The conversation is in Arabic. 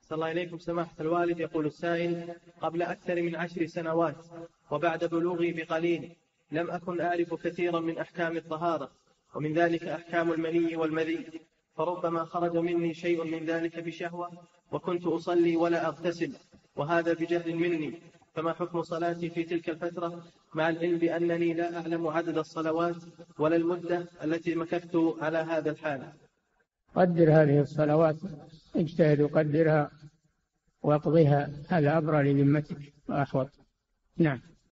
صلى الله إليكم سماحة الوالد. يقول السائل: قبل أكثر من 10 سنوات وبعد بلوغي بقليل لم أكن أعرف كثيرا من أحكام الطهارة، ومن ذلك أحكام المني والمذي، فربما خرج مني شيء من ذلك بشهوة وكنت أصلي ولا أغتسل، وهذا بجهل مني، فما حكم صلاتي في تلك الفترة، مع العلم بأنني لا أعلم عدد الصلوات ولا المدة التي مكثت على هذا الحال؟ قدر هذه الصلوات، اجتهد وقدرها واقضيها، هذا أبرى لذمتك وأحوط. نعم.